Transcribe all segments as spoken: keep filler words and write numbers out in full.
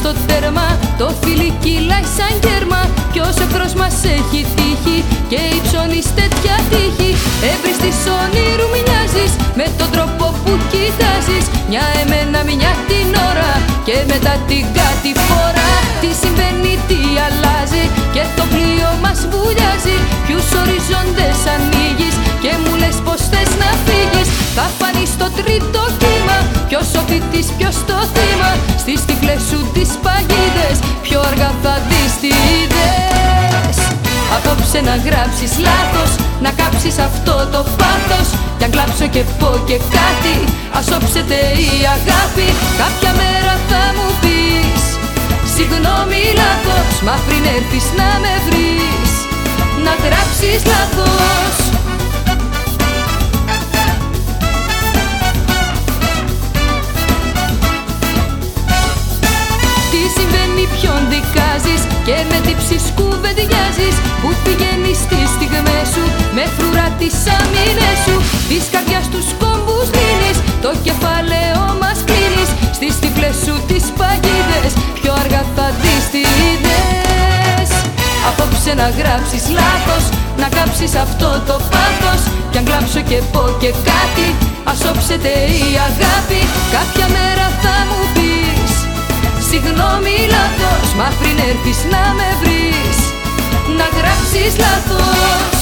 στο τέρμα, το φίλι κυλάει σαν γέρμα. Κι όσο εχθρός μας έχει τύχει και υψώνεις τέτοια τύχη, εύρυστης όνειρου μοιάζεις με τον τρόπο που κοιτάζεις. Μια εμένα, μια την ώρα και μετά την κατηφόρα. Τι συμβαίνει, τι αλλάζει και το πλοίο μας βουλιάζει. Ποιους ορίζοντες ανοίγεις και μου λες πως θες να φύγεις. Θα φανείς στο τρίτο κύμα, ποιος ο φοιτής, ποιος το θύμα. Στις τυφλές σου τις παγίδες πιο αργά θα δεις τι είδες. Απόψε να γράψεις λάθος, να κάψεις αυτό το πάθος. Κι αν κλάψω και πω και κάτι, ας όψεται η αγάπη. Κάποια μέρα θα μου πεις συγγνώμη, λάθος, μα πριν έρθεις να με βρεις, να γράψεις λάθος. Τι συμβαίνει, ποιον δικάζεις και με τύψεις κουβεντιάζεις. Πού πηγαίνεις τις στιγμές σου, με φρουρά τις αμήνες σου. Της καρδιάς τους κόμπους λύνεις, το κεφάλαιο μας κλείνεις. Στις τυφλές σου τις παγίδες πιο αργά θα δεις τι είδες. Απόψε να γράψεις λάθος, να κάψεις αυτό το πάθος. Κι αν κλάψω και πω και κάτι, ας όψεται η αγάπη. Κάποια μέρα θα μου πεις συγγνώμη, λάθος, μα πριν έρθεις να με βρεις, να γράψεις λάθος.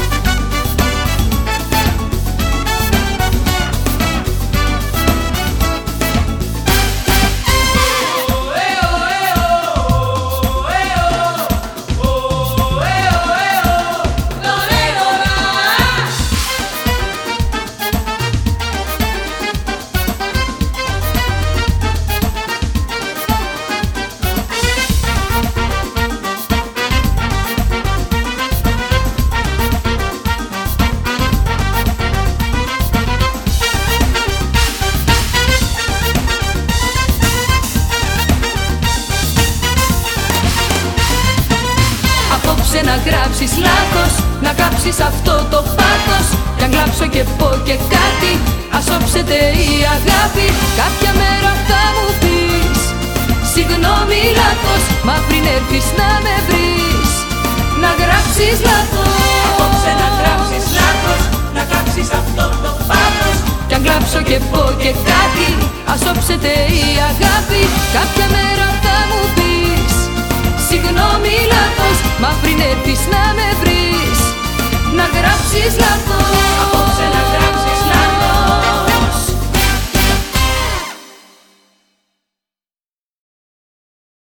Να γράψεις λάθος, να κάψεις αυτό το πάθος. Κι αν κλάψω και πω και κάτι, ας όψεται η αγάπη. Κάποια μέρα θα μου πεις συγγνώμη, λάθος, μα πριν έρθεις να με βρεις, να γράψεις λάθος. Απόψε να γράψεις λάθος, να κάψεις αυτό το πάθος. Κι αν κλάψω και πω και κάτι, ας όψεται η αγάπη. Κάποια μέρα